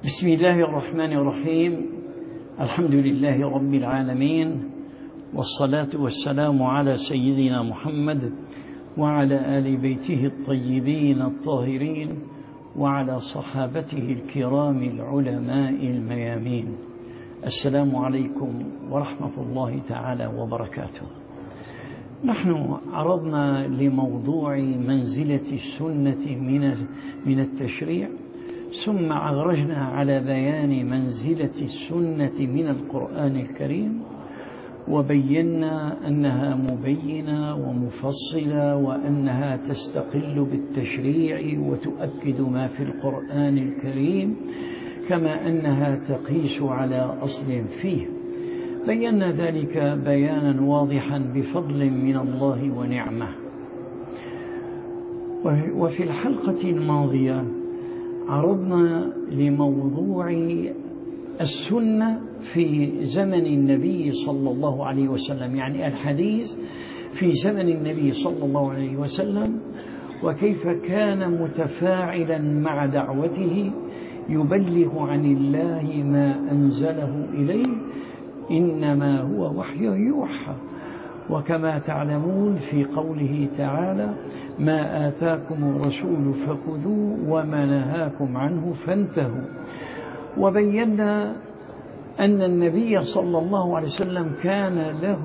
بسم الله الرحمن الرحيم. الحمد لله رب العالمين، والصلاة والسلام على سيدنا محمد وعلى آل بيته الطيبين الطاهرين وعلى صحابته الكرام العلماء الميامين. السلام عليكم ورحمة الله تعالى وبركاته. نحن عرضنا لموضوع منزلة السنة من التشريع، ثم عرجنا على بيان منزلة السنة من القرآن الكريم، وبينا أنها مبينة ومفصلة، وأنها تستقل بالتشريع وتؤكد ما في القرآن الكريم، كما أنها تقيس على أصل فيه. بينا ذلك بيانا واضحا بفضل من الله ونعمة. وفي الحلقة الماضية عرضنا لموضوع السنة في زمن النبي صلى الله عليه وسلم، يعني الحديث في زمن النبي صلى الله عليه وسلم، وكيف كان متفاعلا مع دعوته يبلغ عن الله ما أنزله إليه، إنما هو وحي يوحى. وكما تعلمون في قوله تعالى: ما آتاكم الرسول فخذوه وما نهاكم عنه فانتهوا. وبينا أن النبي صلى الله عليه وسلم كان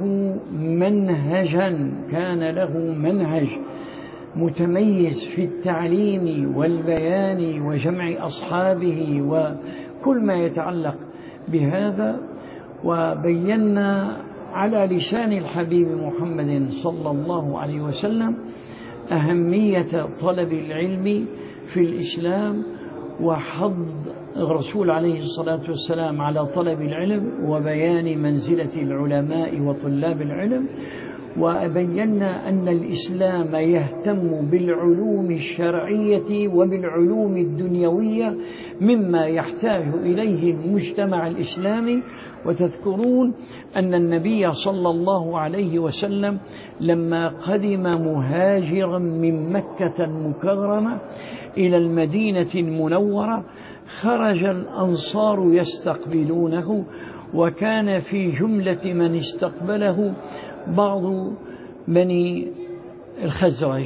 له منهج متميز في التعليم والبيان وجمع أصحابه وكل ما يتعلق بهذا. وبينا على لسان الحبيب محمد صلى الله عليه وسلم أهمية طلب العلم في الإسلام، وحض الرسول عليه الصلاة والسلام على طلب العلم، وبيان منزلة العلماء وطلاب العلم. وبينا أن الإسلام يهتم بالعلوم الشرعية وبالعلوم الدنيوية مما يحتاج إليه المجتمع الإسلامي. وتذكرون أن النبي صلى الله عليه وسلم لما قدم مهاجرا من مكة المكرمة إلى المدينة المنورة، خرج الأنصار يستقبلونه، وكان في جملة من استقبله بعض بني الخزرج.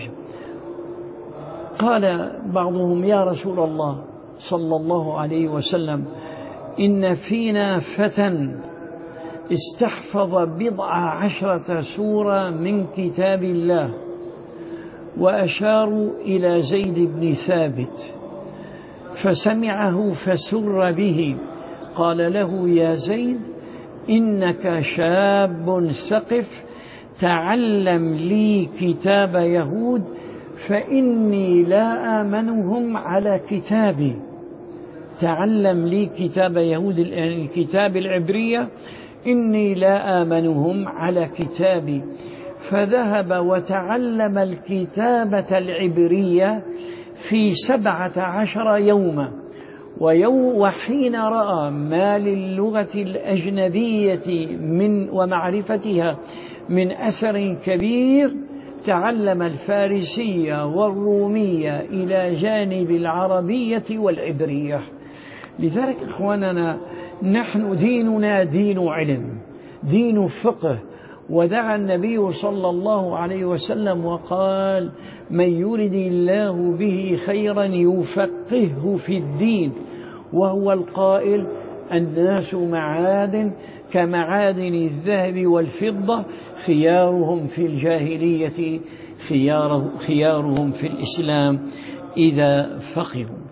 قال بعضهم: يا رسول الله صلى الله عليه وسلم، إن فينا فتى استحفظ 14 سورة من كتاب الله. وأشاروا إلى زيد بن ثابت، فسمعه فسر به. قال له: يا زيد، إنك شاب ثقف، تعلم لي كتاب يهود فإني لا آمنهم على كتابي. تعلم لي كتاب يهود، الكتاب العبرية، إني لا آمنهم على كتابي. فذهب وتعلم الكتابة العبرية في 17 يوما. وحين رأى ما للغة الأجنبية ومعرفتها من أثر كبير، تعلم الفارسية والرومية إلى جانب العربية والعبرية. لذلك إخواننا، نحن ديننا دين علم، دين فقه. ودعا النبي صلى الله عليه وسلم وقال: من يرد الله به خيرا يفقهه في الدين. وهو القائل: الناس معادن كمعادن الذهب والفضة، خيارهم في الجاهلية خيارهم في الإسلام إذا فقهوا.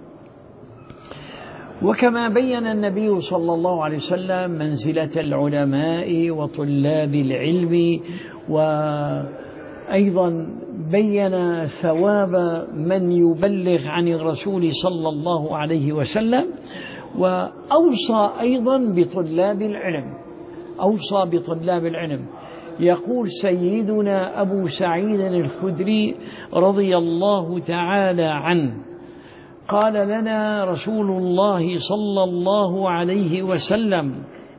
وكما بين النبي صلى الله عليه وسلم منزلة العلماء وطلاب العلم، وأيضا بين ثواب من يبلغ عن الرسول صلى الله عليه وسلم، وأوصى أيضا بطلاب العلم. يقول سيدنا أبو سعيد الخدري رضي الله تعالى عنه: قال لنا رسول الله صلى الله عليه وسلم: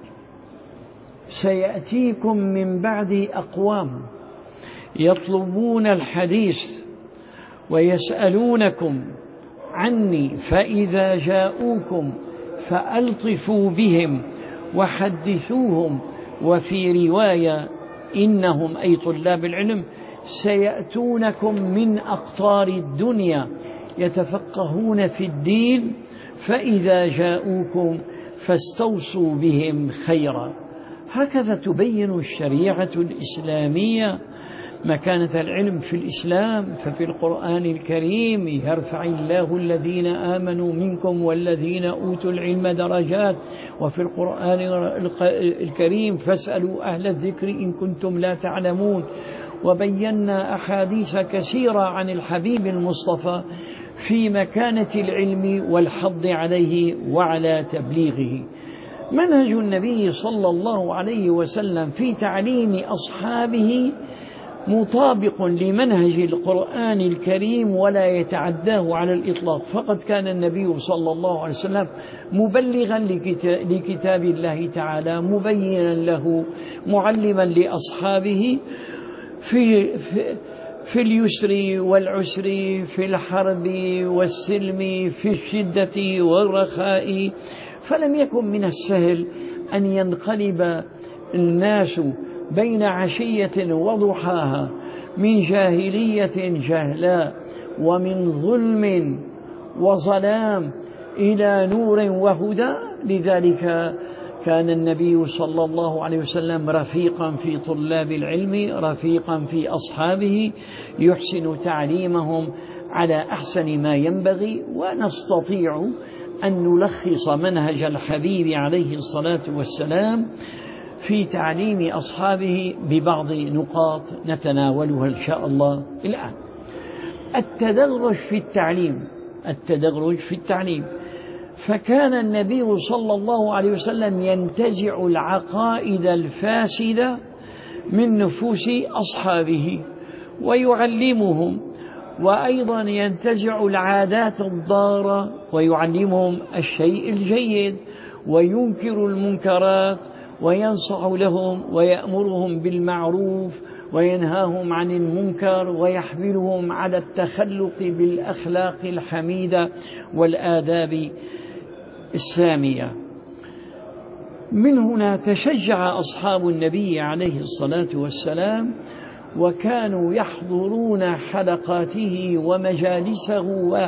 سيأتيكم من بعد أقوام يطلبون الحديث ويسألونكم عني، فإذا جاءوكم فألطفوا بهم وحدثوهم. وفي رواية إنهم أي طلاب العلم سيأتونكم من أقطار الدنيا يتفقهون في الدين، فإذا جاءوكم فاستوصوا بهم خيرا. هكذا تبين الشريعة الإسلامية مكانة العلم في الإسلام. ففي القرآن الكريم يرفع الله الذين آمنوا منكم والذين أوتوا العلم درجات، وفي القرآن الكريم فاسألوا أهل الذكر إن كنتم لا تعلمون. وبينا أحاديث كثيرة عن الحبيب المصطفى في مكانة العلم والحض عليه وعلى تبليغه. منهج النبي صلى الله عليه وسلم في تعليم أصحابه مطابق لمنهج القرآن الكريم ولا يتعداه على الإطلاق. فقد كان النبي صلى الله عليه وسلم مبلغا لكتاب الله تعالى، مبينا له، معلما لأصحابه في اليسر والعسر، في الحرب والسلم، في الشدة والرخاء. فلم يكن من السهل أن ينقلب الناس بين عشية وضحاها من جاهلية جهلاء ومن ظلم وظلام إلى نور وهدى. لذلك كان النبي صلى الله عليه وسلم رفيقا في طلاب العلم، رفيقا في أصحابه، يحسن تعليمهم على أحسن ما ينبغي. ونستطيع أن نلخص منهج الحبيب عليه الصلاة والسلام في تعليم أصحابه ببعض نقاط نتناولها إن شاء الله الآن. التدرج في التعليم. فكان النبي صلى الله عليه وسلم ينتزع العقائد الفاسدة من نفوس أصحابه ويعلمهم، وأيضا ينتزع العادات الضارة ويعلمهم الشيء الجيد، وينكر المنكرات وينصح لهم ويأمرهم بالمعروف وينهاهم عن المنكر، ويحملهم على التخلق بالأخلاق الحميدة والآداب السامية. من هنا تشجع أصحاب النبي عليه الصلاة والسلام، وكانوا يحضرون حلقاته ومجالسه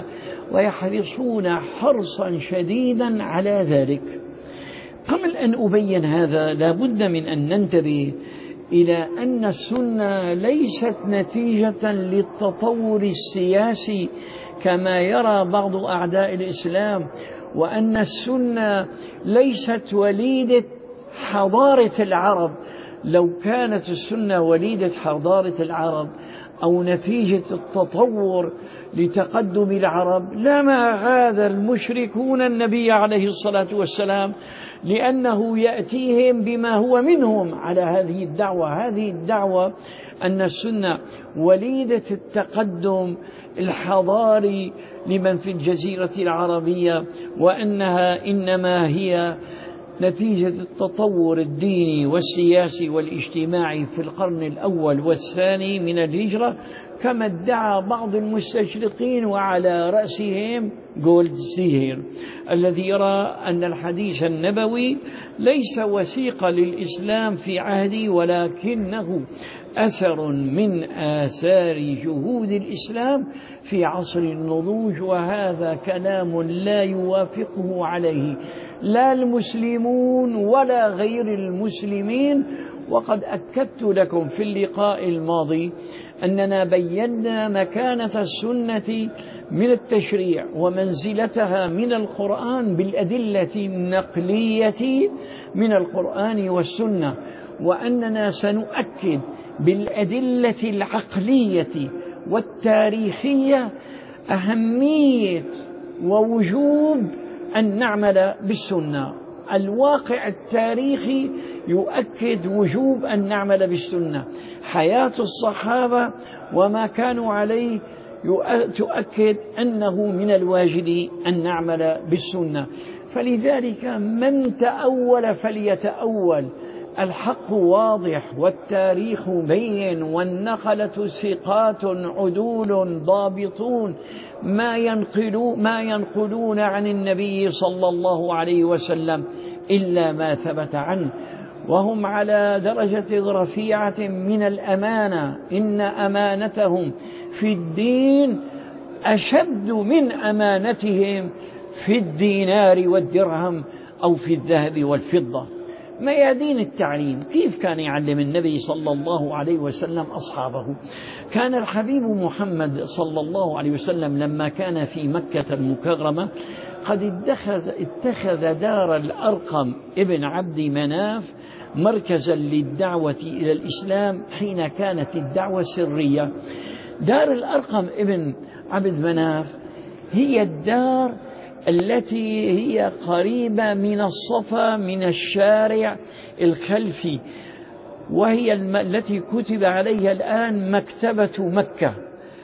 ويحرصون حرصا شديدا على ذلك. قبل أن أبين هذا لابد من أن ننتبه إلى أن السنة ليست نتيجة للتطور السياسي كما يرى بعض أعداء الإسلام، وأن السنة ليست وليدة حضارة العرب. لو كانت السنة وليدة حضارة العرب أو نتيجة التطور لتقدم العرب لما غاد المشركون النبي عليه الصلاة والسلام، لأنه يأتيهم بما هو منهم على هذه الدعوة أن السنة وليدة التقدم الحضاري لمن في الجزيرة العربية، وأنها إنما هي نتيجة التطور الديني والسياسي والاجتماعي في القرن الأول والثاني من الهجرة، كما ادعى بعض المستشرقين وعلى رأسهم جولدزيهر الذي يرى أن الحديث النبوي ليس وثيقة للإسلام في عهده، ولكنه أثر من آثار جهود الإسلام في عصر النضوج. وهذا كلام لا يوافقه عليه لا المسلمون ولا غير المسلمين. وقد أكدت لكم في اللقاء الماضي أننا بينا مكانة السنة من التشريع ومنزلتها من القرآن بالأدلة النقلية من القرآن والسنة، وأننا سنؤكد بالأدلة العقلية والتاريخية أهمية ووجوب أن نعمل بالسنة. الواقع التاريخي يؤكد وجوب أن نعمل بالسنة. حياة الصحابة وما كانوا عليه تؤكد أنه من الواجب أن نعمل بالسنة. فلذلك من تأول فليتأول الحق واضح والتاريخ بين، والنقلة ثقات عدول ضابطون ما ينقلون عن النبي صلى الله عليه وسلم إلا ما ثبت عنه، وهم على درجة رفيعة من الأمانة. إن أمانتهم في الدين أشد من أمانتهم في الدينار والدرهم أو في الذهب والفضة. ميادين التعليم، كيف كان يعلم النبي صلى الله عليه وسلم أصحابه؟ كان الحبيب محمد صلى الله عليه وسلم لما كان في مكة المكرمة قد اتخذ دار الأرقم ابن عبد مناف مركزا للدعوة إلى الإسلام حين كانت الدعوة سرية. دار الأرقم ابن عبد مناف هي الدار التي هي قريبة من الصفا من الشارع الخلفي، وهي التي كتب عليها الآن مكتبة مكة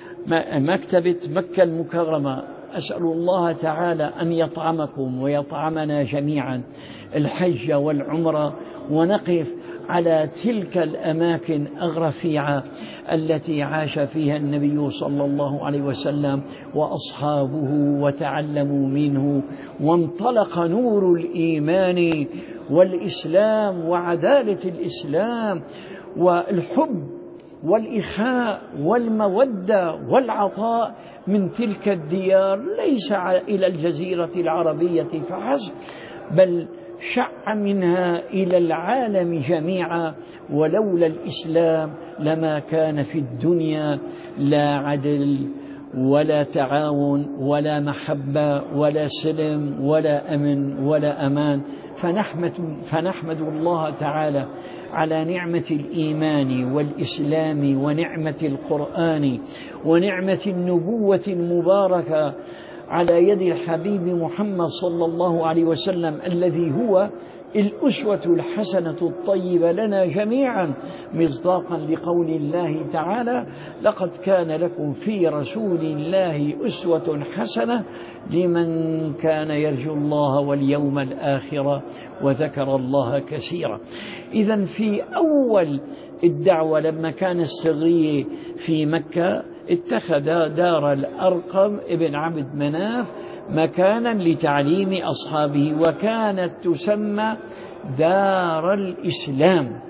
المكرمة. أسأل الله تعالى أن يطعمكم ويطعمنا جميعا الحج والعمرة، ونقف على تلك الأماكن الرفيعة التي عاش فيها النبي صلى الله عليه وسلم وأصحابه وتعلموا منه، وانطلق نور الإيمان والإسلام وعدالة الإسلام والحب والإخاء والمودة والعطاء من تلك الديار، ليس إلى الجزيرة العربية فحسب، بل شع منها إلى العالم جميعا. ولولا الإسلام لما كان في الدنيا لا عدل ولا تعاون ولا محبة ولا سلم ولا أمن ولا أمان. فنحمد الله تعالى على نعمة الإيمان والإسلام ونعمة القرآن ونعمة النبوة المباركة على يد الحبيب محمد صلى الله عليه وسلم، الذي هو الأسوة الحسنة الطيبة لنا جميعا، مصداقا لقول الله تعالى: لقد كان لكم في رسول الله أسوة حسنة لمن كان يرجو الله واليوم الآخر وذكر الله كثيرا. إذن في أول الدعوة لما كان السرية في مكة اتخذ دار الأرقم ابن عبد مناف مكانا لتعليم أصحابه، وكانت تسمى دار الإسلام،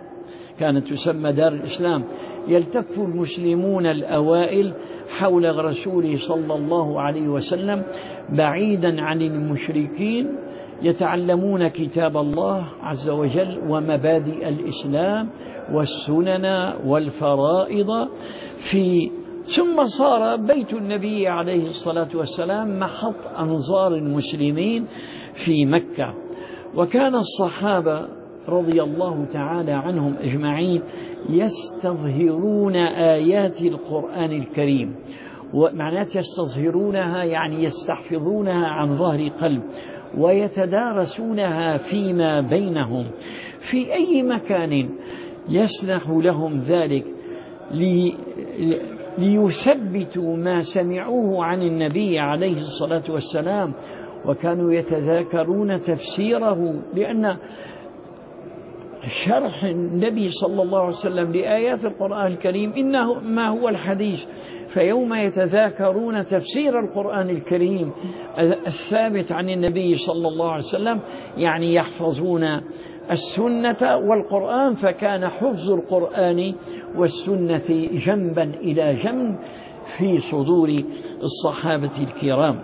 يلتف المسلمون الأوائل حول الرسول صلى الله عليه وسلم بعيدا عن المشركين، يتعلمون كتاب الله عز وجل ومبادئ الإسلام والسنن والفرائض ثم صار بيت النبي عليه الصلاة والسلام محط أنظار المسلمين في مكة. وكان الصحابة رضي الله تعالى عنهم أجمعين يستظهرون آيات القرآن الكريم، ومعنات يستظهرونها يعني يستحفظونها عن ظهر قلب، ويتدارسونها فيما بينهم في أي مكان يسنح لهم ذلك ليثبتوا ما سمعوه عن النبي عليه الصلاة والسلام. وكانوا يتذاكرون تفسيره، لأن شرح النبي صلى الله عليه وسلم لآيات القرآن الكريم إنه ما هو الحديث، فيوم يتذاكرون تفسير القرآن الكريم الثابت عن النبي صلى الله عليه وسلم يعني يحفظون السنة والقرآن، فكان حفظ القرآن والسنة جنبا إلى جنب في صدور الصحابة الكرام.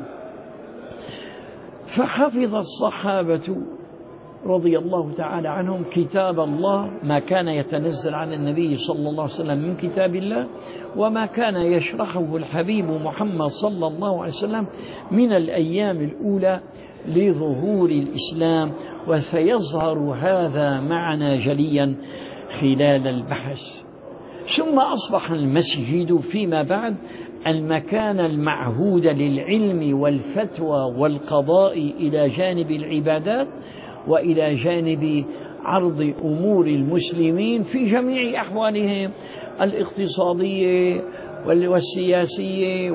فحفظ الصحابة رضي الله تعالى عنهم كتاب الله، ما كان يتنزل عن النبي صلى الله عليه وسلم من كتاب الله، وما كان يشرحه الحبيب محمد صلى الله عليه وسلم من الأيام الأولى لظهور الإسلام. وسيظهر هذا معنا جليا خلال البحث. ثم أصبح المسجد فيما بعد المكان المعهود للعلم والفتوى والقضاء إلى جانب العبادات وإلى جانب عرض أمور المسلمين في جميع أحوالهم الاقتصادية والسياسية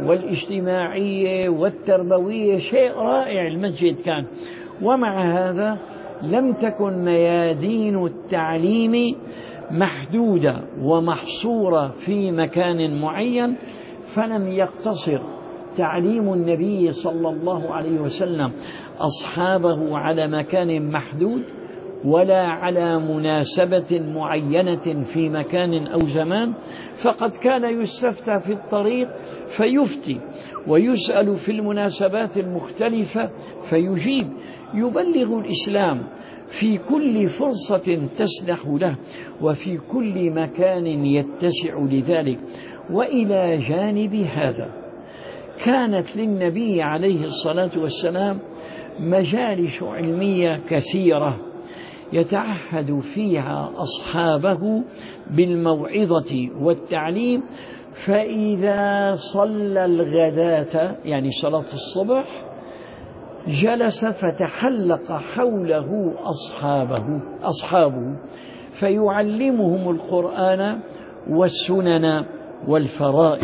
والاجتماعية والتربوية. شيء رائع المسجد كان. ومع هذا لم تكن ميادين التعليم محدودة ومحصورة في مكان معين، فلم يقتصر تعليم النبي صلى الله عليه وسلم أصحابه على مكان محدود ولا على مناسبة معينة في مكان أو زمان، فقد كان يستفتى في الطريق فيفتي، ويسأل في المناسبات المختلفة فيجيب، يبلغ الإسلام في كل فرصة تسنح له وفي كل مكان يتسع لذلك. وإلى جانب هذا كانت للنبي عليه الصلاة والسلام مجالس علمية كثيرة يتعهد فيها أصحابه بالموعظة والتعليم، فإذا صلى الغداة يعني صلاة الصبح جلس فتحلق حوله أصحابه فيعلمهم القرآن والسنن والفرائض.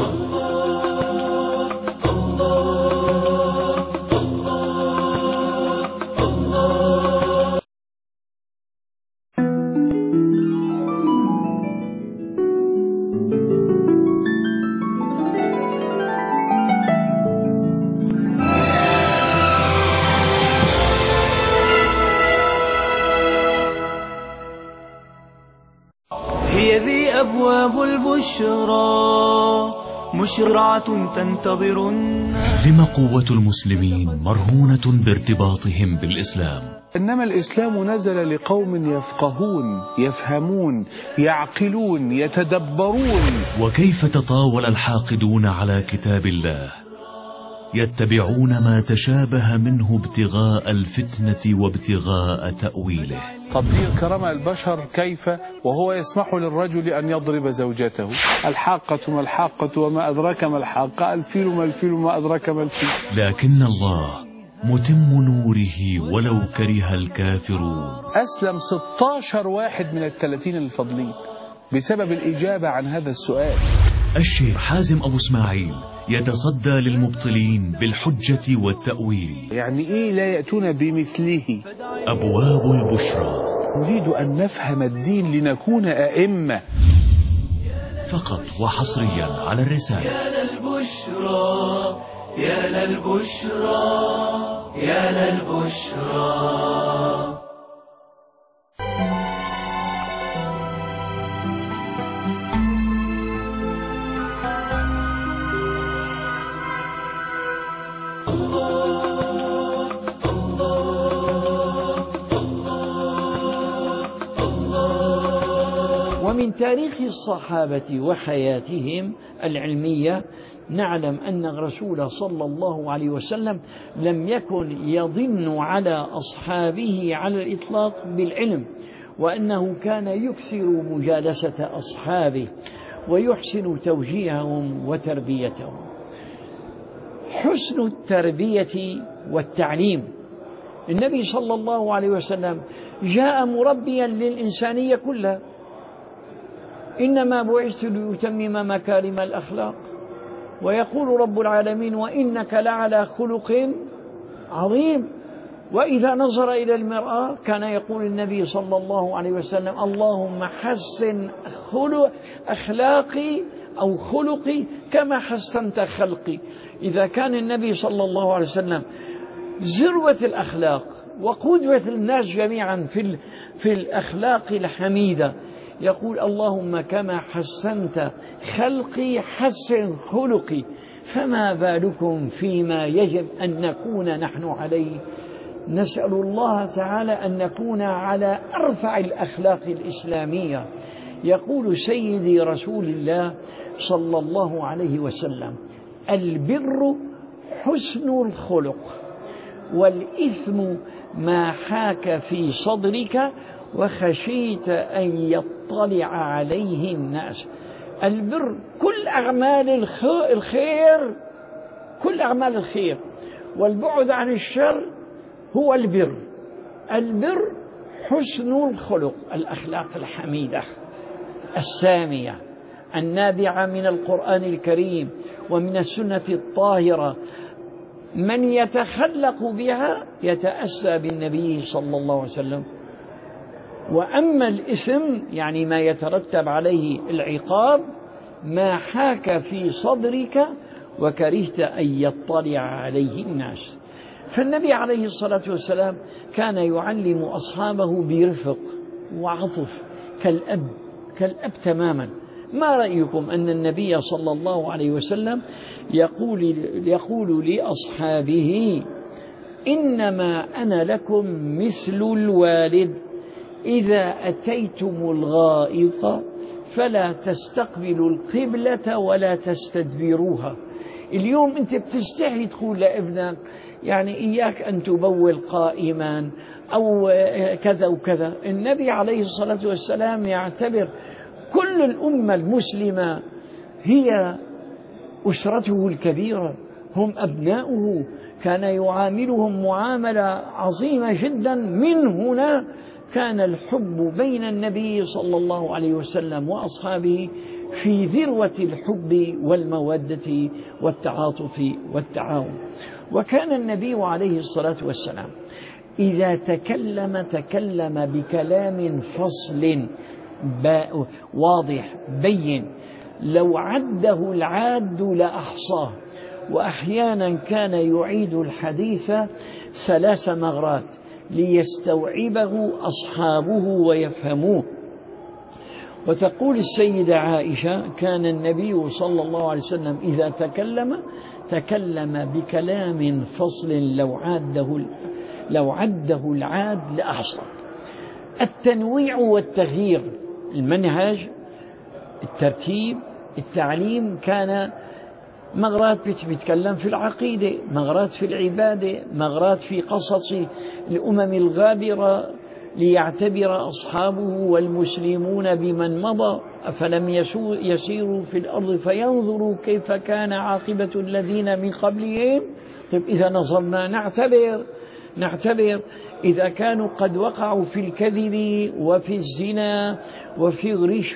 هي ذي أبواب البشرى مشرعة تنتظر الناس. لما قوة المسلمين مرهونة بارتباطهم بالإسلام، إنما الإسلام نزل لقوم يفقهون يفهمون يعقلون يتدبرون. وكيف تطاول الحاقدون على كتاب الله يتبعون ما تشابه منه ابتغاء الفتنة وابتغاء تأويله. تضييع كرامة البشر كيف وهو يسمح للرجل أن يضرب زوجته؟ الحاقة ما الحاقة وما أدراك ما الحاقة، الفيل ما الفيل وما أدراك ما الفيل. لكن الله متم نوره ولو كره الكافرون. أسلم 16 واحد من 30 الفضلين بسبب الإجابة عن هذا السؤال. الشيخ حازم أبو اسماعيل يتصدى للمبطلين بالحجة والتأويل. يعني إيه لا يأتون بمثله؟ أبواب البشرى. نريد أن نفهم الدين لنكون أئمة. فقط وحصريا على الرسالة. يا للبشرى يا للبشرى يا للبشرى. ومن تاريخ الصحابة وحياتهم العلمية نعلم أن الرسول صلى الله عليه وسلم لم يكن يضن على أصحابه على الإطلاق بالعلم، وأنه كان يكثر مجالسة أصحابه ويحسن توجيههم وتربيتهم. حسن التربية والتعليم. النبي صلى الله عليه وسلم جاء مربيا للإنسانية كلها، إنما بعثت لأتمم مكارم الأخلاق. ويقول رب العالمين: وإنك لعلى خلق عظيم. وإذا نظر إلى المرآة كان يقول النبي صلى الله عليه وسلم: اللهم حسن أخلاقي أو خلقي كما حسنت خلقي. إذا كان النبي صلى الله عليه وسلم ذروة الأخلاق وقدوة الناس جميعا في الأخلاق الحميدة، يقول: اللهم كما حسنت خلقي حسن خلقي، فما بالكم فيما يجب أن نكون نحن عليه. نسأل الله تعالى أن نكون على أرفع الأخلاق الإسلامية. يقول سيدي رسول الله صلى الله عليه وسلم: البر حسن الخلق، والإثم ما حاك في صدرك وخشيت أن يطلع عليه الناس. البر كل أعمال الخير، كل أعمال الخير، والبعد عن الشر هو البر. البر حسن الخلق، الأخلاق الحميدة السامية النابعة من القرآن الكريم ومن السنة الطاهرة من يتخلق بها يتأسى بالنبي صلى الله عليه وسلم. وأما الإثم يعني ما يترتب عليه العقاب ما حاك في صدرك وكرهت أن يطلع عليه الناس. فالنبي عليه الصلاة والسلام كان يعلم أصحابه برفق وعطف كالأب تماما. ما رأيكم أن النبي صلى الله عليه وسلم يقول لأصحابه إنما أنا لكم مثل الوالد، إذا أتيتم الغائط فلا تستقبلوا القبلة ولا تستدبروها. اليوم أنت بتستحي تقول لابنك يعني إياك أن تبول قائما أو كذا وكذا. النبي عليه الصلاة والسلام يعتبر كل الأمة المسلمة هي أسرته الكبيرة، هم أبناؤه، كان يعاملهم معاملة عظيمة جدا. من هنا كان الحب بين النبي صلى الله عليه وسلم وأصحابه في ذروة الحب والمودة والتعاطف والتعاون. وكان النبي عليه الصلاة والسلام إذا تكلم بكلام فصل واضح بين، لو عده العاد لأحصاه. وأحيانا كان يعيد الحديث 3 مرات ليستوعبه أصحابه ويفهموه. وتقول السيدة عائشة كان النبي صلى الله عليه وسلم إذا تكلم بكلام فصل لو عده العاد لأحصاه. التنويع والتغيير، المنهج، الترتيب، التعليم، كان مغرات بيتكلم في العقيدة، مغرات في العبادة، مغرات في قصص الأمم الغابرة ليعتبر أصحابه والمسلمون بمن مضى. أفلم يسيروا في الأرض فينظروا كيف كان عاقبة الذين من قبلهم. طيب إذا نظرنا نعتبر إذا كانوا قد وقعوا في الكذب وفي الزنا وفي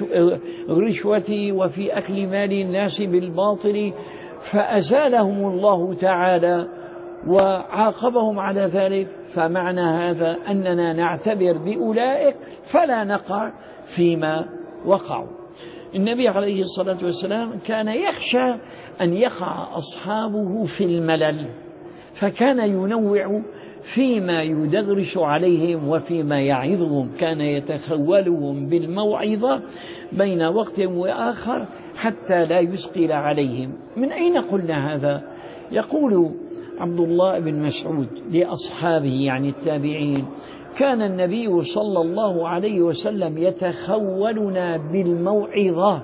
الرشوة وفي أكل مال الناس بالباطل فأزالهم الله تعالى وعاقبهم على ذلك، فمعنى هذا أننا نعتبر بأولئك فلا نقع فيما وقعوا. النبي عليه الصلاة والسلام كان يخشى أن يقع أصحابه في الملل، فكان ينوع فيما يدغرش عليهم وفيما يعظهم، كان يتخولهم بالموعظة بين وقت وآخر حتى لا يثقل عليهم. من أين قلنا هذا؟ يقول عبد الله بن مسعود لأصحابه يعني التابعين كان النبي صلى الله عليه وسلم يتخولنا بالموعظة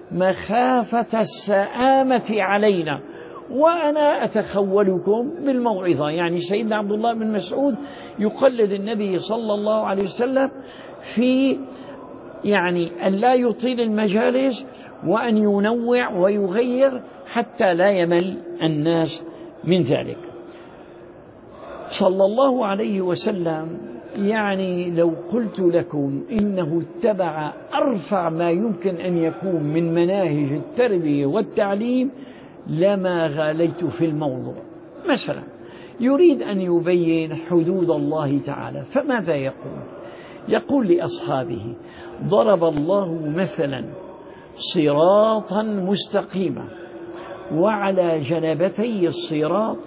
مخافة السآمة علينا، وأنا أتخولكم بالموعظة. يعني سيدنا عبد الله بن مسعود يقلد النبي صلى الله عليه وسلم في يعني أن لا يطيل المجالس وأن ينوع ويغير حتى لا يمل الناس من ذلك صلى الله عليه وسلم. يعني لو قلت لكم إنه اتبع أرفع ما يمكن أن يكون من مناهج التربية والتعليم لما غاليت في الموضوع. مثلا يريد أن يبين حدود الله تعالى، فماذا يقول؟ يقول لأصحابه ضرب الله مثلا صراطا مستقيما وعلى جنبتي الصراط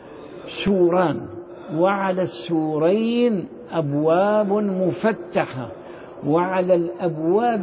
سوران وعلى السورين أبواب مفتحة وعلى الأبواب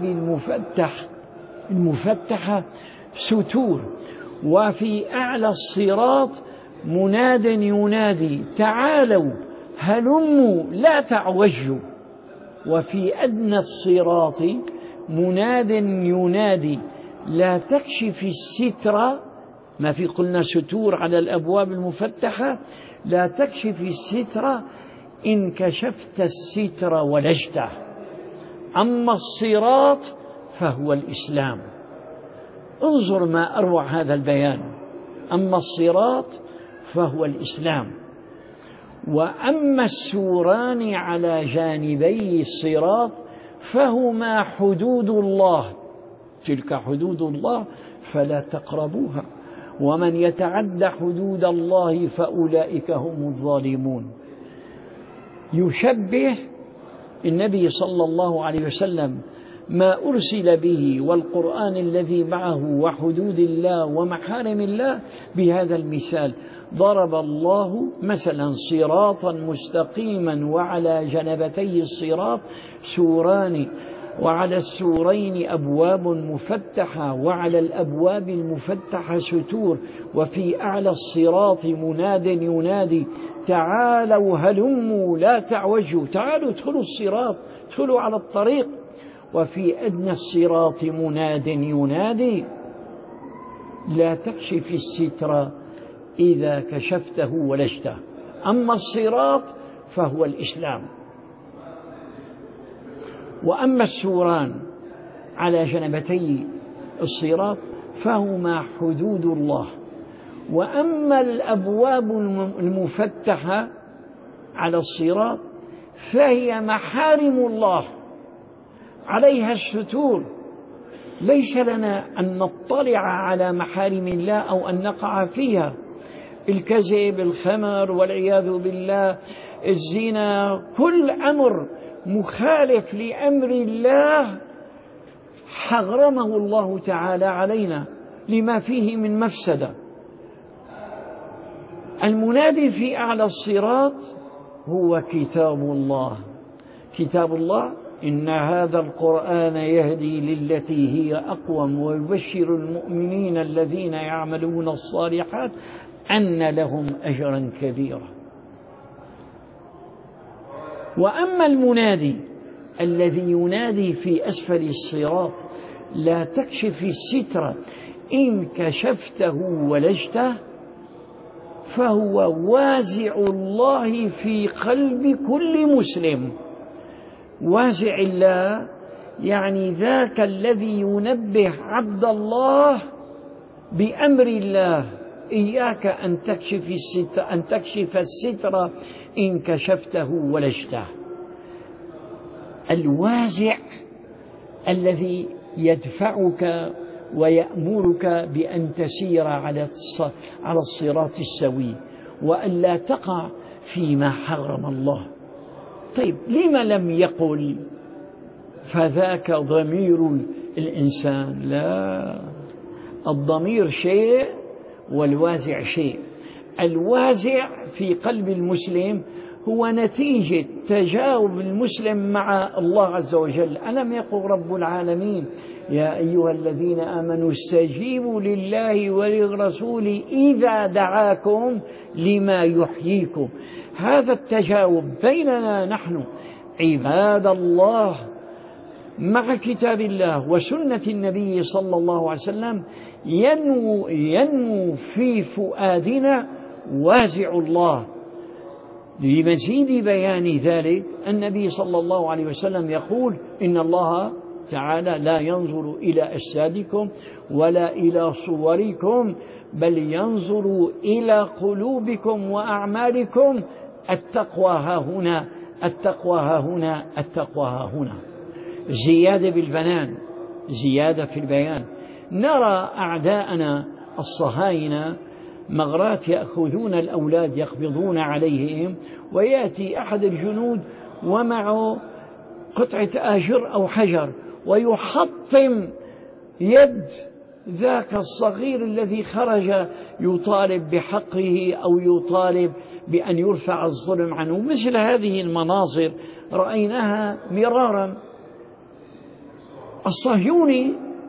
المفتحة ستور، وفي أعلى الصراط مناد ينادي تعالوا هلموا لا تعوجوا، وفي أدنى الصراط مناد ينادي لا تكشف الستر، ما في قلنا ستور على الأبواب المفتحة، لا تكشف الستر إن كشفت الستر ولجته. أما الصراط فهو الإسلام. انظر ما أروع هذا البيان. أما الصراط فهو الإسلام، وأما السوران على جانبي الصراط فهما حدود الله، تلك حدود الله فلا تقربوها. ومن يتعد حدود الله فأولئك هم الظالمون. يشبه النبي صلى الله عليه وسلم ما أرسل به والقرآن الذي معه وحدود الله ومحارم الله بهذا المثال. ضرب الله مثلا صراطا مستقيما وعلى جنبتي الصراط سوران وعلى السورين أبواب مفتحة وعلى الأبواب المفتحة ستور وفي أعلى الصراط مناد ينادي تعالوا هلموا لا تعوجوا، تعالوا ادخلوا الصراط، ادخلوا على الطريق. وفي أدنى الصراط مناد ينادي لا تكشف الستر إذا كشفته ولجته. أما الصراط فهو الإسلام، وأما السوران على جنبتي الصراط فهما حدود الله. وأما الأبواب المفتحة على الصراط فهي محارم الله عليها الستور. ليس لنا أن نطلع على محارم الله أو أن نقع فيها. الكذب، الخمر والعياذ بالله، الزنا، كل أمر مخالف لأمر الله حرمه الله تعالى علينا لما فيه من مفسدة. المنادي في أعلى الصراط هو كتاب الله. كتاب الله إن هذا القرآن يهدي للتي هي أقوم ويبشر المؤمنين الذين يعملون الصالحات أن لهم أجرا كبيرا. وأما المنادي الذي ينادي في أسفل الصراط لا تكشف الستر إن كشفته ولجته فهو وازع الله في قلب كل مسلم. وازع الله يعني ذاك الذي ينبه عبد الله بأمر الله إياك أن تكشف الستر إن كشفته ولجته. الوازع الذي يدفعك ويأمرك بأن تسير على الصراط السوي وأن لا تقع فيما حرم الله. طيب لما لم يقل فذاك ضمير الإنسان؟ لا، الضمير شيء والوازع شيء. الوازع في قلب المسلم هو نتيجة تجاوب المسلم مع الله عز وجل. ألم يقل رب العالمين يا أيها الذين آمنوا استجيبوا لله وللرسول إذا دعاكم لما يحييكم. هذا التجاوب بيننا نحن عباد الله مع كتاب الله وسنة النبي صلى الله عليه وسلم ينمو في فؤادنا وازع الله. لمزيد بيان ذلك النبي صلى الله عليه وسلم يقول إن الله تعالى لا ينظر إلى أجسادكم ولا إلى صوركم بل ينظر إلى قلوبكم وأعمالكم. التقوى ها هنا، التقوى ها هنا، التقوى ها هنا. زيادة بالبيان، زيادة في البيان. نرى أعداءنا الصهاينة مغرات يأخذون الأولاد يقبضون عليهم، ويأتي أحد الجنود ومعه قطعة آجر أو حجر ويحطم يد ذاك الصغير الذي خرج يطالب بحقه أو يطالب بأن يرفع الظلم عنه. مثل هذه المناظر رأيناها مرارا. الصهيوني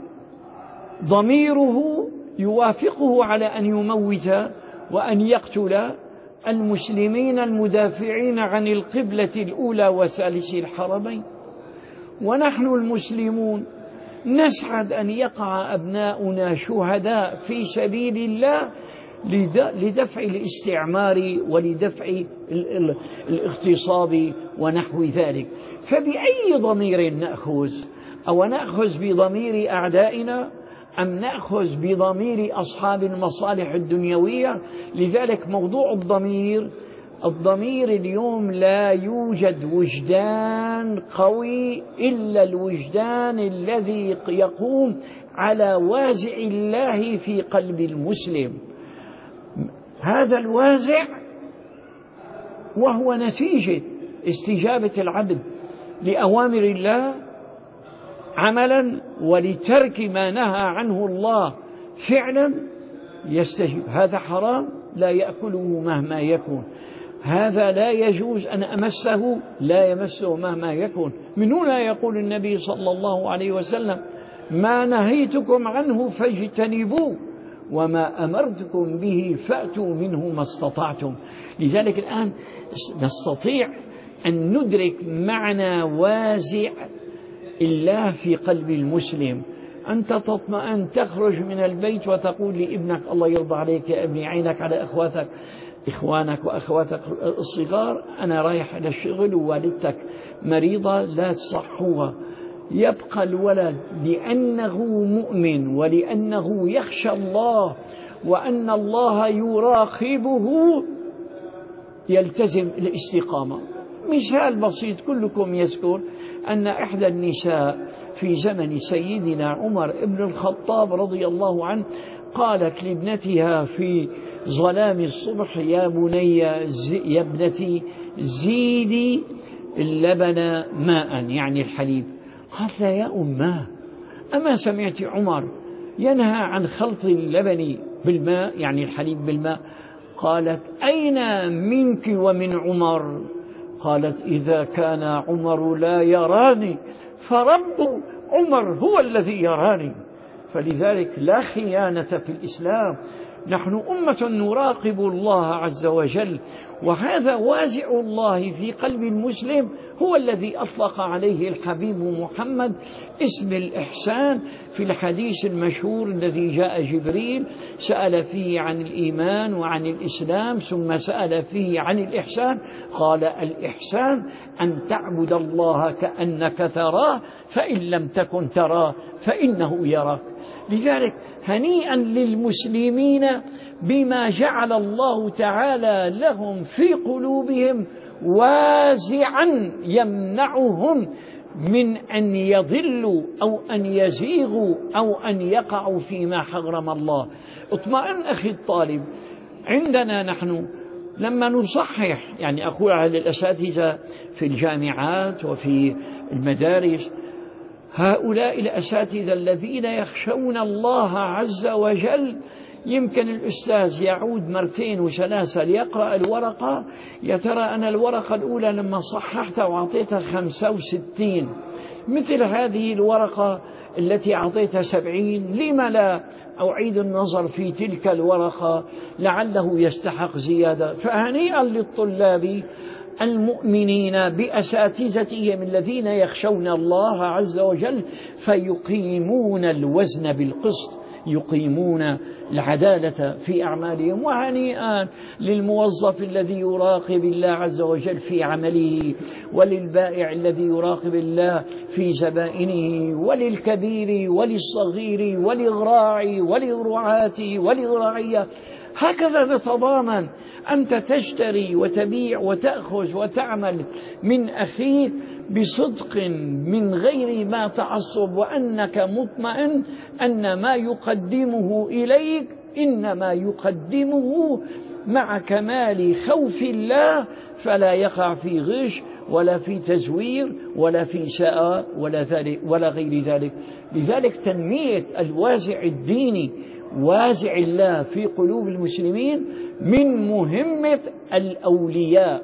ضميره يوافقه على أن يموت وأن يقتل المسلمين المدافعين عن القبلة الأولى وثالث الحرمين. ونحن المسلمون نسعد أن يقع أبناؤنا شهداء في سبيل الله لدفع الاستعمار ولدفع الاغتصاب ونحو ذلك. فبأي ضمير نأخذ؟ أو نأخذ بضمير أعدائنا أم نأخذ بضمير أصحاب المصالح الدنيوية؟ لذلك موضوع الضمير اليوم لا يوجد وجدان قوي إلا الوجدان الذي يقوم على وازع الله في قلب المسلم. هذا الوازع وهو نتيجة استجابة العبد لأوامر الله عملا ولترك ما نهى عنه الله فعلا يستجيب. هذا حرام لا يأكله مهما يكون، هذا لا يجوز أن أمسه لا يمسه مهما يكون. من هنا يقول النبي صلى الله عليه وسلم: ما نهيتكم عنه فاجتنبوه وما أمرتكم به فأتوا منه ما استطعتم. لذلك الآن نستطيع أن ندرك معنى وازع الله في قلب المسلم. أنت تطمئن تخرج من البيت وتقول لابنك: الله يرضى عليك يا ابني، عينك على إخوانك وأخواتك الصغار، أنا رايح إلى الشغل ووالدتك مريضة لا تصحوها. يبقى الولد لأنه مؤمن ولأنه يخشى الله وأن الله يراقبه يلتزم الاستقامة. مثال بسيط كلكم يذكر أن إحدى النساء في زمن سيدنا عمر بن الخطاب رضي الله عنه قالت لابنتها في ظلام الصبح: يا بني يا ابنتي زيدي اللبن ماء، يعني الحليب. قالت: لا يا أماه، أما سمعت عمر ينهى عن خلط اللبن بالماء يعني الحليب بالماء؟ قالت: أين منك ومن عمر؟ قالت: إذا كان عمر لا يراني فرب عمر هو الذي يراني. فلذلك لا خيانة في الإسلام، نحن أمة نراقب الله عز وجل، وهذا وازع الله في قلب المسلم هو الذي أطلق عليه الحبيب محمد اسم الإحسان في الحديث المشهور الذي جاء جبريل سأل فيه عن الإيمان وعن الإسلام ثم سأل فيه عن الإحسان، قال: الإحسان أن تعبد الله كأنك تراه فإن لم تكن تراه فإنه يراك. لذلك هنيئا للمسلمين بما جعل الله تعالى لهم في قلوبهم وازعا يمنعهم من أن يضلوا أو أن يزيغوا أو أن يقعوا فيما حرم الله. اطمئن أخي الطالب، عندنا نحن لما نصحح، يعني أقول على الأساتذة في الجامعات وفي المدارس، هؤلاء الأساتذة الذين يخشون الله عز وجل، يمكن الأستاذ يعود مرتين وثلاثة ليقرأ الورقة، يا ترى أنا الورقة الأولى لما صححتها وعطيتها 65 مثل هذه الورقة التي أعطيتها 70، لما لا أعيد النظر في تلك الورقة لعله يستحق زيادة. فهنيئا للطلاب المؤمنين بأساتذتهم الذين يخشون الله عز وجل فيقيمون الوزن بالقسط، يقيمون العدالة في أعمالهم. وهنيئا للموظف الذي يراقب الله عز وجل في عمله، وللبائع الذي يراقب الله في زبائنه، وللكبير وللصغير وللراعي وللرعاة وللرعية. هكذا نتضامن، أنت تشتري وتبيع وتأخذ وتعمل من أخيك بصدق من غير ما تعصب، وأنك مطمئن أن ما يقدمه إليك إنما يقدمه مع كمال خوف الله، فلا يقع في غش ولا في تزوير ولا في ساء ولا غير ذلك. لذلك تنمية الوازع الديني وازع الله في قلوب المسلمين من مهمة الأولياء،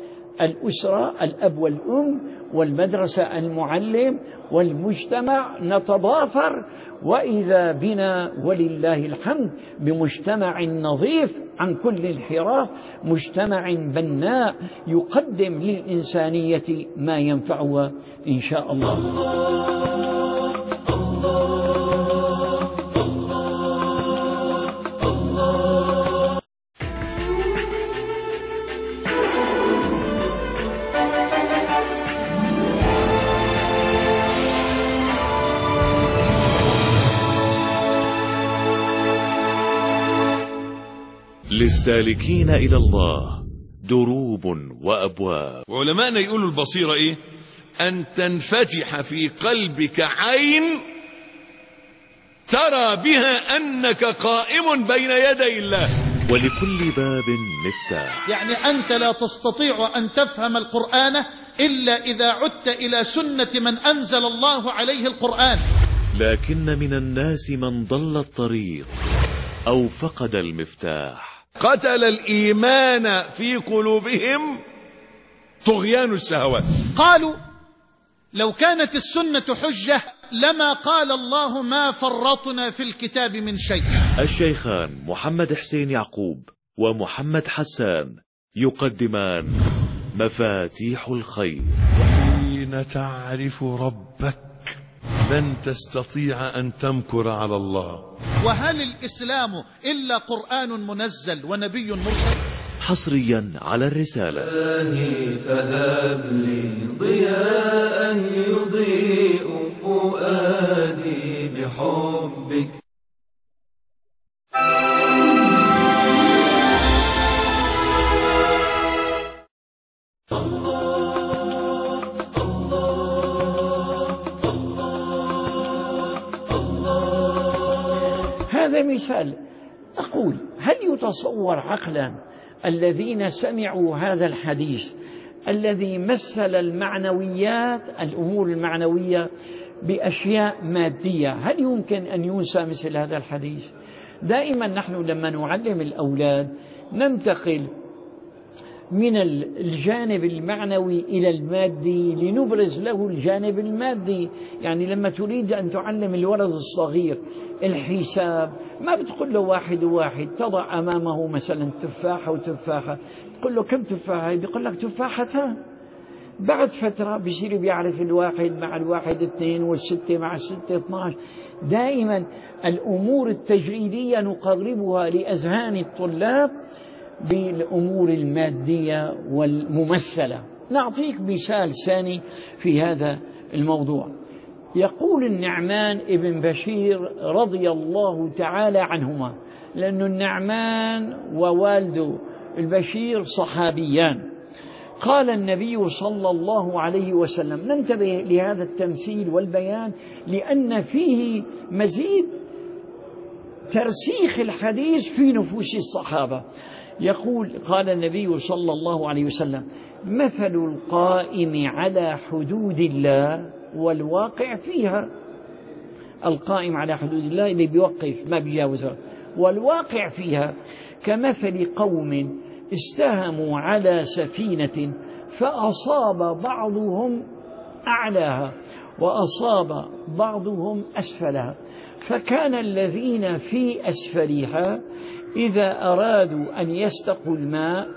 الأسرة، الأب والأم والمدرسة، المعلم والمجتمع. نتضافر وإذا بنا ولله الحمد بمجتمع نظيف عن كل انحراف، مجتمع بناء يقدم للإنسانية ما ينفعها إن شاء الله. للسالكين إلى الله دروب وأبواب. وعلماءنا يقولوا البصيرة إيه؟ أن تنفتح في قلبك عين ترى بها أنك قائم بين يدي الله. ولكل باب مفتاح. يعني أنت لا تستطيع أن تفهم القرآن إلا إذا عدت إلى سنة من أنزل الله عليه القرآن. لكن من الناس من ضل الطريق أو فقد المفتاح. قتل الإيمان في قلوبهم طغيان الشهوات. قالوا لو كانت السنة حجة لما قال الله ما فرطنا في الكتاب من شيء. الشيخان محمد حسين يعقوب ومحمد حسان يقدمان مفاتيح الخير. وحين تعرف ربك لن تستطيع أن تمكر على الله. وهل الإسلام إلا قرآن منزل ونبي مرسل؟ حصريا على الرسالة. فهب لي ضياء يضيء فؤادي بحبك. هذا مثال. أقول هل يتصور عقلا الذين سمعوا هذا الحديث الذي مثل المعنويات، الأمور المعنوية، بأشياء مادية، هل يمكن أن ينسى مثل هذا الحديث؟ دائما نحن لما نعلم الأولاد ننتقل من الجانب المعنوي إلى المادي لنبرز له الجانب المادي. يعني لما تريد أن تعلم الولد الصغير الحساب ما بتقول له واحد وواحد، تضع أمامه مثلا تفاحة وتفاحة، تقول له كم تفاحة؟ بيقول لك تفاحتان. بعد فترة بيصير بيعرف الواحد مع الواحد 2 والستة مع الستة 12. دائما الأمور التجريدية نقربها لأذهان الطلاب بالأمور المادية والممثلة. نعطيك مثال ثاني في هذا الموضوع. يقول النعمان ابن بشير رضي الله تعالى عنهما، لأن النعمان ووالده البشير صحابيان، قال النبي صلى الله عليه وسلم، ننتبه لهذا التمثيل والبيان لأن فيه مزيد ترسيخ الحديث في نفوس الصحابة. يقول قال النبي صلى الله عليه وسلم: مثل القائم على حدود الله والواقع فيها. القائم على حدود الله اللي بيوقف ما بيجاوزها، والواقع فيها كمثل قوم استهموا على سفينة فأصاب بعضهم أعلاها وأصاب بعضهم أسفلها، فكان الذين في أسفلها إذا أرادوا أن يستقوا الماء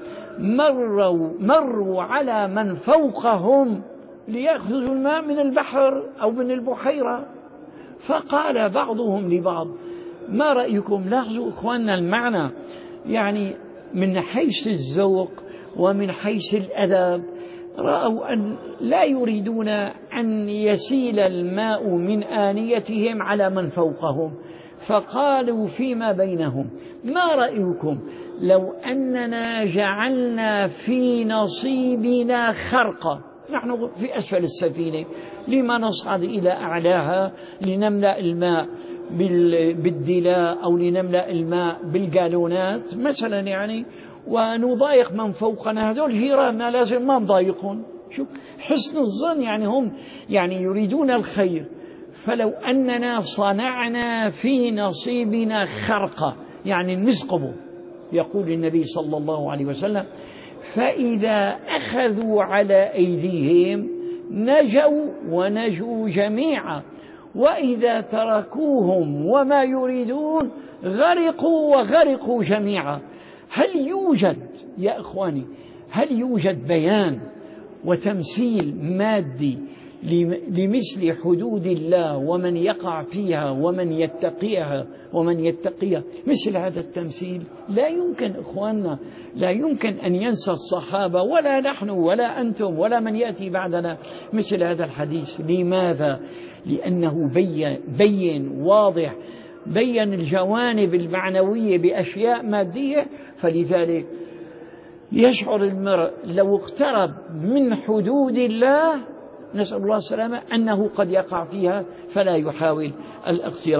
مروا على من فوقهم ليأخذوا الماء من البحر أو من البحيرة. فقال بعضهم لبعض: ما رأيكم؟ لاحظوا إخواننا المعنى، يعني من حيث الذوق ومن حيث الأدب رأوا أن لا يريدون أن يسيل الماء من آنيتهم على من فوقهم، فقالوا فيما بينهم: ما رأيكم لو أننا جعلنا في نصيبنا خرقة، نحن في أسفل السفينة، لما نصعد إلى أعلاها لنملأ الماء بالدلاء أو لنملأ الماء بالجالونات مثلا، يعني ونضايق من فوقنا، هذول جيراننا لازم ما نضايقهم. شوف حسن الظن، يعني هم يعني يريدون الخير. فلو أننا صنعنا في نصيبنا خرقة يعني نسقبه، يقول النبي صلى الله عليه وسلم: فإذا أخذوا على أيديهم نجوا ونجوا جميعا، وإذا تركوهم وما يريدون غرقوا وغرقوا جميعا. هل يوجد يا إخواني، هل يوجد بيان وتمثيل مادي لمثل حدود الله ومن يقع فيها ومن يتقيها مثل هذا التمثيل؟ لا يمكن إخواننا، لا يمكن أن ينسى الصحابة ولا نحن ولا أنتم ولا من يأتي بعدنا مثل هذا الحديث. لماذا؟ لأنه بين واضح، بين الجوانب المعنوية بأشياء مادية. فلذلك يشعر المرء لو اقترب من حدود الله، نسأل الله السلامة، أنه قد يقع فيها، فلا يحاول الاقتراب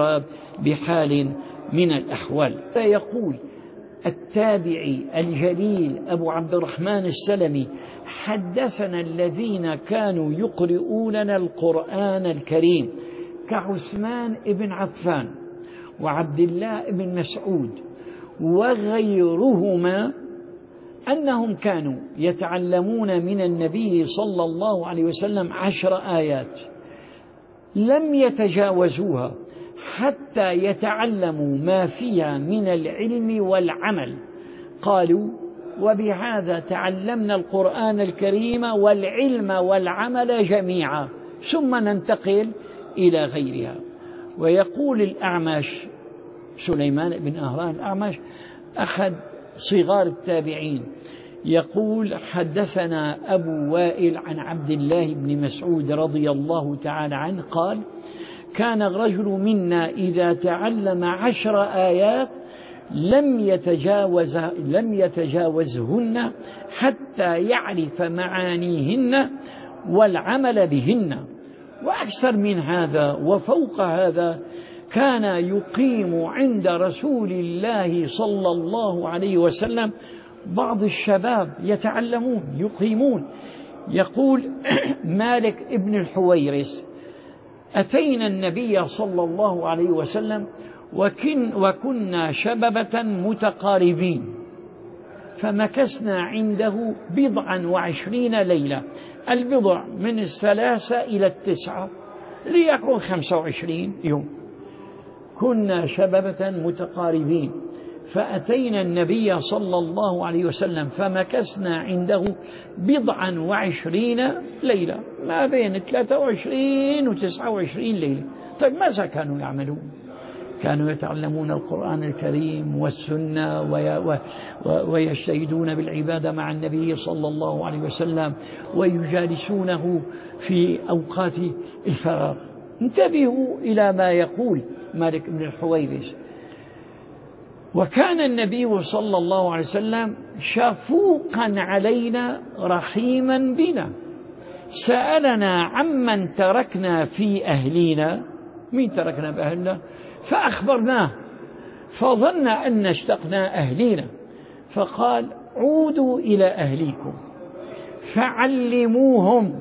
بحال من الأحوال. فيقول التابعي الجليل أبو عبد الرحمن السلمي: حدثنا الذين كانوا يقرؤوننا القرآن الكريم كعثمان بن عفان وعبد الله بن مسعود وغيرهما أنهم كانوا يتعلمون من النبي صلى الله عليه وسلم 10 آيات لم يتجاوزوها حتى يتعلموا ما فيها من العلم والعمل. قالوا: وبهذا تعلمنا القرآن الكريم والعلم والعمل جميعا ثم ننتقل إلى غيرها. ويقول الأعمش سليمان بن أهران الأعمش أحد صغار التابعين يقول: حدثنا أبو وائل عن عبد الله بن مسعود رضي الله تعالى عنه قال: كان الرجل منا إذا تعلم 10 آيات لم يتجاوزهن حتى يعرف معانيهن والعمل بهن. وأكثر من هذا وفوق هذا كان يقيم عند رسول الله صلى الله عليه وسلم بعض الشباب يتعلمون يقيمون. يقول مالك ابن الحويرث: أتينا النبي صلى الله عليه وسلم وكنا شببة متقاربين فمكثنا عنده 29 ليلة، البضع من 3 إلى 9 ليكون 25 يوم. كنا شببة متقاربين فأتينا النبي صلى الله عليه وسلم فمكثنا عنده 29 ليلة، ما بين 23 و 29 ليلة. طيب ماذا كانوا يعملون؟ كانوا يتعلمون القرآن الكريم والسنة ويجتهدون بالعبادة مع النبي صلى الله عليه وسلم ويجالسونه في أوقات الفراغ. انتبهوا إلى ما يقول مالك بن الحويرث: وكان النبي صلى الله عليه وسلم شفوقا علينا رحيما بنا، سألنا عمن تركنا في أهلنا، مين تركنا بأهلنا؟ فأخبرناه فظن أن اشتقنا أهلنا، فقال: عودوا إلى أهليكم فعلموهم،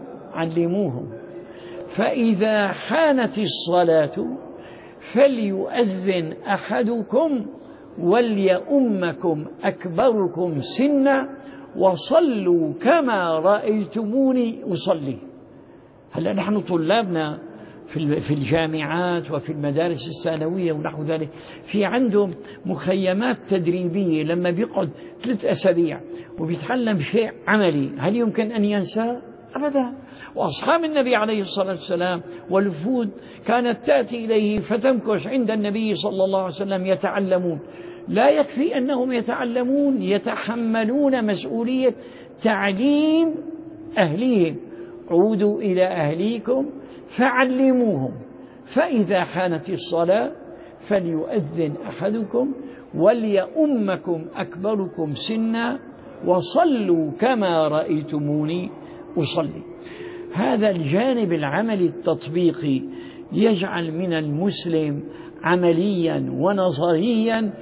فإذا حانت الصلاة فليؤذن أحدكم وليؤمكم أكبركم سنا وصلوا كما رأيتموني أصلي. هلا نحن طلابنا في الجامعات وفي المدارس الثانوية ونحو ذلك في عندهم مخيمات تدريبية، لما بيقعد 3 أسابيع وبيتعلم شيء عملي، هل يمكن أن ينساه؟ أبدا. وأصحاب النبي عليه الصلاة والسلام والوفود كانت تأتي إليه فتمكث عند النبي صلى الله عليه وسلم يتعلمون. لا يكفي أنهم يتعلمون، يتحملون مسؤولية تعليم أهليهم. عودوا إلى أهليكم فعلموهم، فإذا حانت الصلاة فليؤذن أحدكم وليؤمكم أكبركم سنا وصلوا كما رأيتموني أصلي. هذا الجانب العملي التطبيقي يجعل من المسلم عمليا ونظريا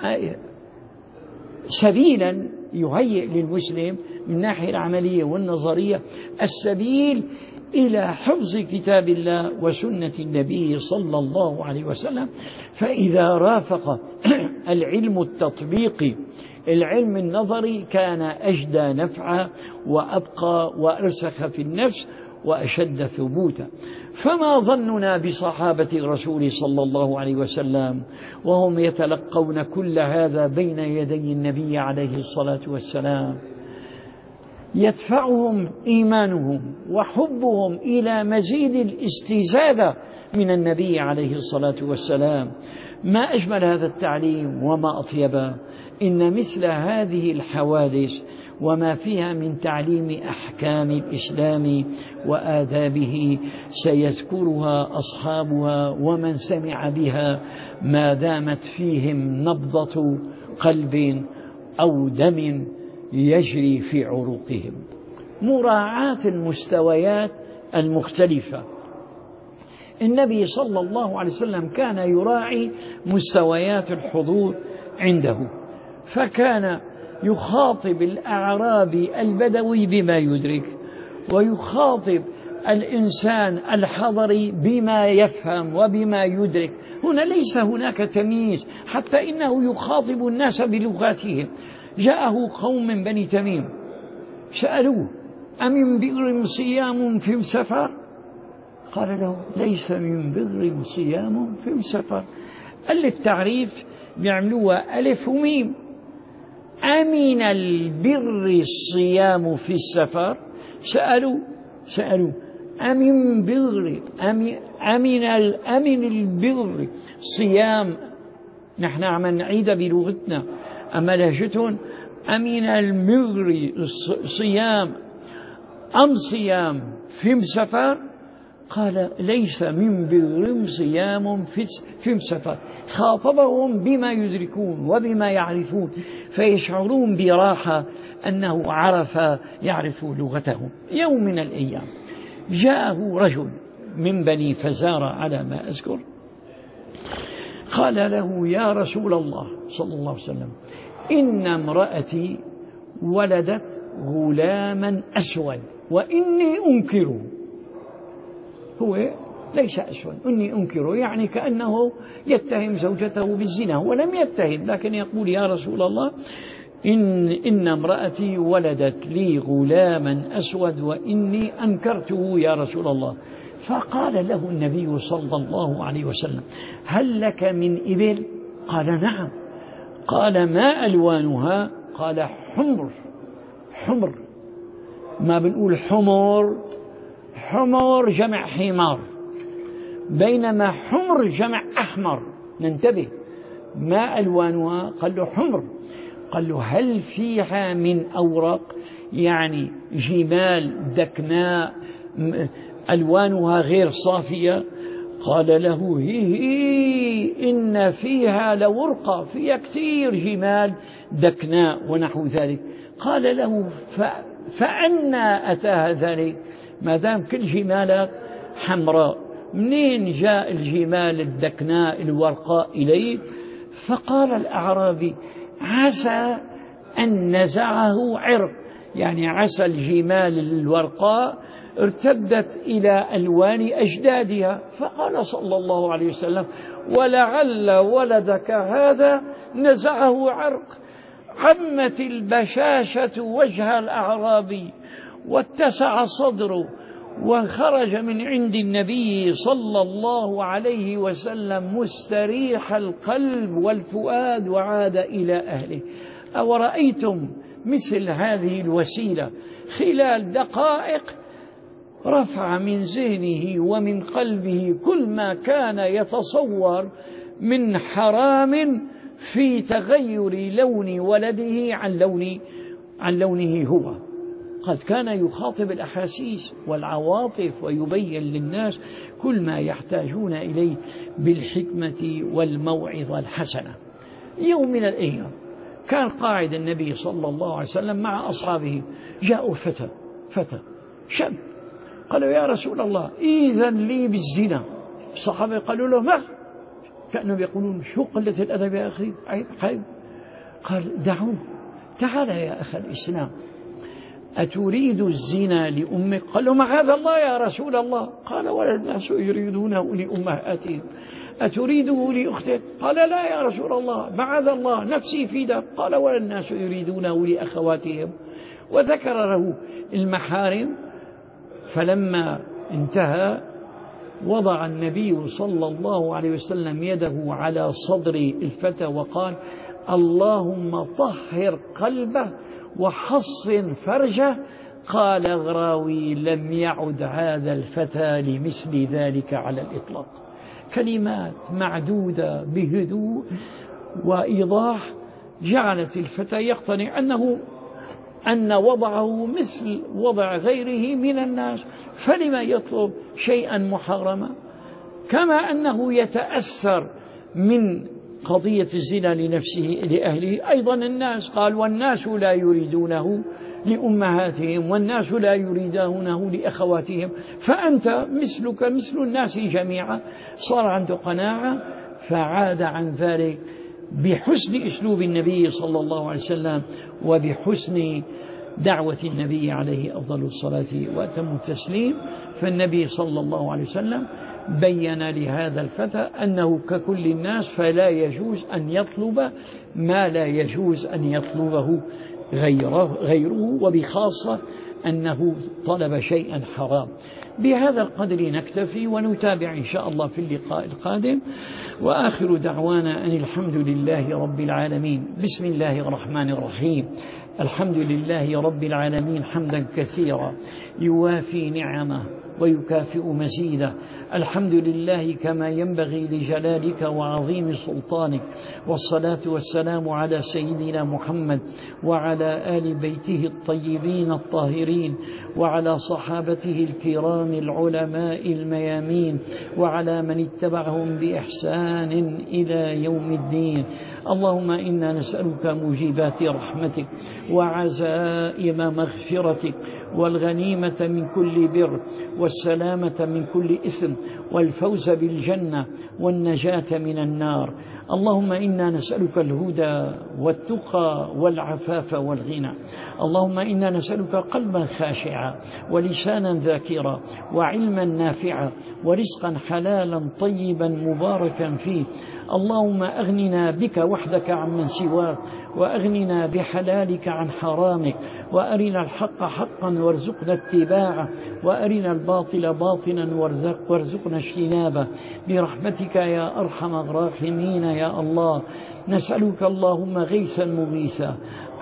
سبيلا، يهيئ للمسلم من ناحية العملية والنظرية السبيل إلى حفظ كتاب الله وسنة النبي صلى الله عليه وسلم. فإذا رافق العلم التطبيقي العلم النظري كان أجدى نفعا وأبقى وأرسخ في النفس وأشد ثبوتا. فما ظننا بصحابة الرسول صلى الله عليه وسلم وهم يتلقون كل هذا بين يدي النبي عليه الصلاة والسلام؟ يدفعهم إيمانهم وحبهم إلى مزيد الاستزادة من النبي عليه الصلاة والسلام. ما أجمل هذا التعليم وما أطيبه. إن مثل هذه الحوادث وما فيها من تعليم أحكام الإسلام وآدابه سيذكرها أصحابها ومن سمع بها ما دامت فيهم نبضة قلب أو دم يجري في عروقهم. مراعاة المستويات المختلفة النبي صلى الله عليه وسلم كان يراعي مستويات الحضور عنده، فكان يخاطب الأعرابي البدوي بما يدرك، ويخاطب الإنسان الحضري بما يفهم وبما يدرك. هنا ليس هناك تمييز، حتى إنه يخاطب الناس بلغاتهم. جاءه قوم من بني تميم سألوه: أمن بئر صيام في السفر؟ قال له: ليس من بئر صيام في السفر. قال التعريف بيعملوها ألف وميم. أمن البر الصيام في السفر؟ سألوا أمن بر أمن البر صيام، نحن عم نعيد بلغتنا، أما لهجتهم أمن البر صيام أم صيام في السفر؟ قال: ليس من بر صيام في السفر. خاطبهم بما يدركون وبما يعرفون، فيشعرون براحة أنه يعرف لغتهم. يوم من الأيام جاءه رجل من بني فزارة على ما أذكر، قال له: يا رسول الله صلى الله عليه وسلم، إن امرأتي ولدت غلاما أسود وإني أنكره. هو ليس أسود، إني أنكره، يعني كأنه يتهم زوجته بالزنا، ولم يتهم، لكن يقول: يا رسول الله، إن امرأتي ولدت لي غلاما أسود وإني أنكرته يا رسول الله. فقال له النبي صلى الله عليه وسلم: هل لك من إبل؟ قال: نعم. قال: ما ألوانها؟ قال: حمر. ما بنقول حمر جمع حمار، بينما حمر جمع أحمر. ننتبه، ما ألوانها؟ قال له: حمر. قال له: هل فيها من أورق؟ يعني جمال دكناء ألوانها غير صافية؟ قال له: إن فيها لورقة، فيها كثير جمال دكناء ونحو ذلك. قال له: فأنا أتاها ذلك؟ ما دام كل جمالك حمراء، منين جاء الجمال الدكناء الورقاء إليه؟ فقال الأعرابي: عسى أن نزعه عرق، يعني عسى الجمال الورقاء ارتدت إلى ألوان أجدادها. فقال صلى الله عليه وسلم: ولعل ولدك هذا نزعه عرق. عمت البشاشة وجه الأعرابي واتسع صدره، وخرج من عند النبي صلى الله عليه وسلم مستريح القلب والفؤاد، وعاد إلى أهله. أورأيتم مثل هذه الوسيلة خلال دقائق رفع من ذهنه ومن قلبه كل ما كان يتصور من حرام في تغير لون ولده عن لونه هو. قد كان يخاطب الأحاسيس والعواطف ويبين للناس كل ما يحتاجون إليه بالحكمة والموعظة الحسنة. يوم من الأيام كان قاعد النبي صلى الله عليه وسلم مع أصحابه، جاءوا فتى شاب، قالوا: يا رسول الله، إذن لي بالزنا. الصحابة قالوا له: ما؟ كأنهم يقولون: شو قلة الأدب يا أخي، عيب. قال: دعوه، تعال يا أخي الإسلام، أتريد الزنا لأمك؟ قال له: معاذ الله يا رسول الله. قال: ولا الناس يريدونه لأمهاتهم، أتريده لأختك؟ قال: لا يا رسول الله، معاذ الله، نفسي فداك. قال: ولا الناس يريدونه لأخواتهم. وذكر له المحارم. فلما انتهى وضع النبي صلى الله عليه وسلم يده على صدر الفتى وقال: اللهم طهر قلبه وحصن فرجه. قال الراوي: لم يعد هذا الفتى لمثل ذلك على الإطلاق. كلمات معدودة بهدوء وإيضاح جعلت الفتى يقتنع أن وضعه مثل وضع غيره من الناس، فلما يطلب شيئا محرما؟ كما أنه يتأثر من قضية الزنا لنفسه لأهله أيضا الناس، قال والناس لا يريدونه لأمهاتهم والناس لا يريدونه لأخواتهم، فأنت مثلك مثل الناس جميعا. صار عنده قناعة فعاد عن ذلك بحسن أسلوب النبي صلى الله عليه وسلم وبحسن دعوة النبي عليه أفضل الصلاة وأتم التسليم. فالنبي صلى الله عليه وسلم بين لهذا الفتى أنه ككل الناس فلا يجوز أن يطلب ما لا يجوز أن يطلبه غيره، وبخاصة أنه طلب شيئا حرام. بهذا القدر نكتفي ونتابع إن شاء الله في اللقاء القادم، وآخر دعوانا أن الحمد لله رب العالمين. بسم الله الرحمن الرحيم. الحمد لله رب العالمين حمدا كثيرا يوافي نعمه ويكافئ مزيده. الحمد لله كما ينبغي لجلالك وعظيم سلطانك، والصلاة والسلام على سيدنا محمد وعلى آل بيته الطيبين الطاهرين وعلى صحابته الكرام العلماء الميامين وعلى من اتبعهم بإحسان إلى يوم الدين. اللهم إنا نسألك موجبات رحمتك وعزائم مغفرتك والغنيمة من كل بر والسلامة من كل إثم والفوز بالجنة والنجاة من النار. اللهم إنا نسألك الهدى والتقى والعفاف والغنى. اللهم إنا نسألك قلبا خاشعا ولسانا ذاكرا وعلما نافعا ورزقا حلالا طيبا مباركا فيه. اللهم أغننا بك وحدك عمن سواك، وأغننا بحلالك عن حرامك، وأرنا الحق حقا وارزقنا اتباعه، وأرنا الباطل باطلا وارزقنا اجتنابه، برحمتك يا أرحم الراحمين يا الله. نسألك اللهم غيثا مغيثا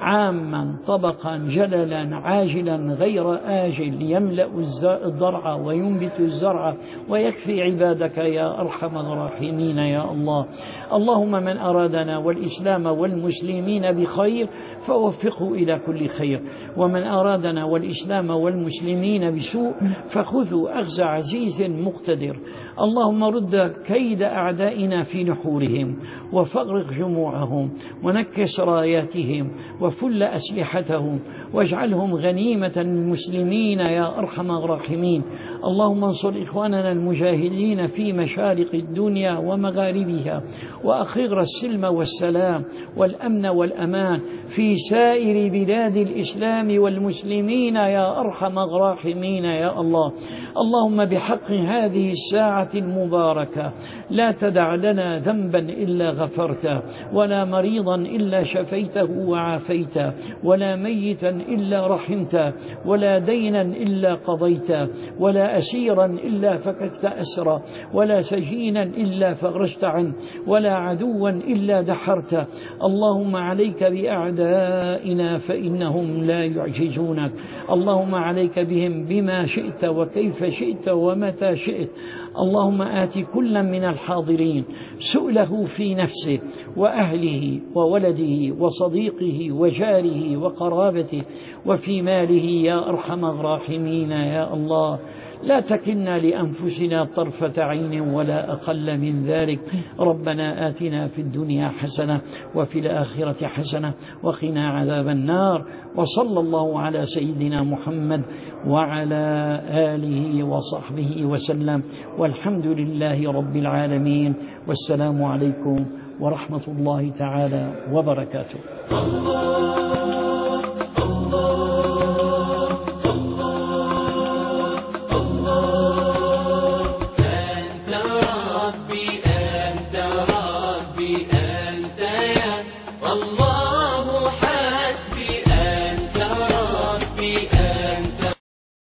عاما طبقا جللا عاجلا غير آجل يملأ الضرع وينبت الزرع ويكفي عبادك يا أرحم الراحمين يا الله. اللهم من أرادنا والإسلام والمسلمين بخير فوفقه إلى كل خير، ومن أرادنا والإسلام والمسلمين بسوء فخذوا أخذ عزيز مقتدر. اللهم رد كيد أعدائنا في نحورهم وفرق جموعهم ونكس راياتهم وفل أسلحتهم واجعلهم غنيمة للمسلمين يا أرحم الراحمين. اللهم انصر إخواننا المجاهدين في مشارق الدنيا ومغاربها، وأخر السلم والسلام والأمن والأمان في سائر بلاد الإسلام والمسلمين يا أرحم الراحمين يا الله. اللهم بحق هذه الساعة المباركة لا تدع لنا ذنبا إلا غفرته، ولا مريضا إلا شفيته وعافيته، ولا ميتا إلا رحمته، ولا دينا إلا قضيته، ولا أسيرا إلا فككت أسرا، ولا سجينا إلا فرجت عنه، ولا عدوا إلا دحرته. اللهم عليك بأعدائنا فإنهم لا يعجزونك. اللهم عليك بهم بما شئت وكيف شئت ومتى شئت. اللهم آت كلا من الحاضرين سؤله في نفسه وأهله وولده وصديقه وجاره وقرابته وفي ماله يا أرحم الراحمين يا الله. لا تكلنا لأنفسنا طرفة عين ولا أقل من ذلك. ربنا آتنا في الدنيا حسنة وفي الآخرة حسنة وقنا عذاب النار. وصلى الله على سيدنا محمد وعلى آله وصحبه وسلم، والحمد لله رب العالمين، والسلام عليكم ورحمة الله تعالى وبركاته. أنت ربي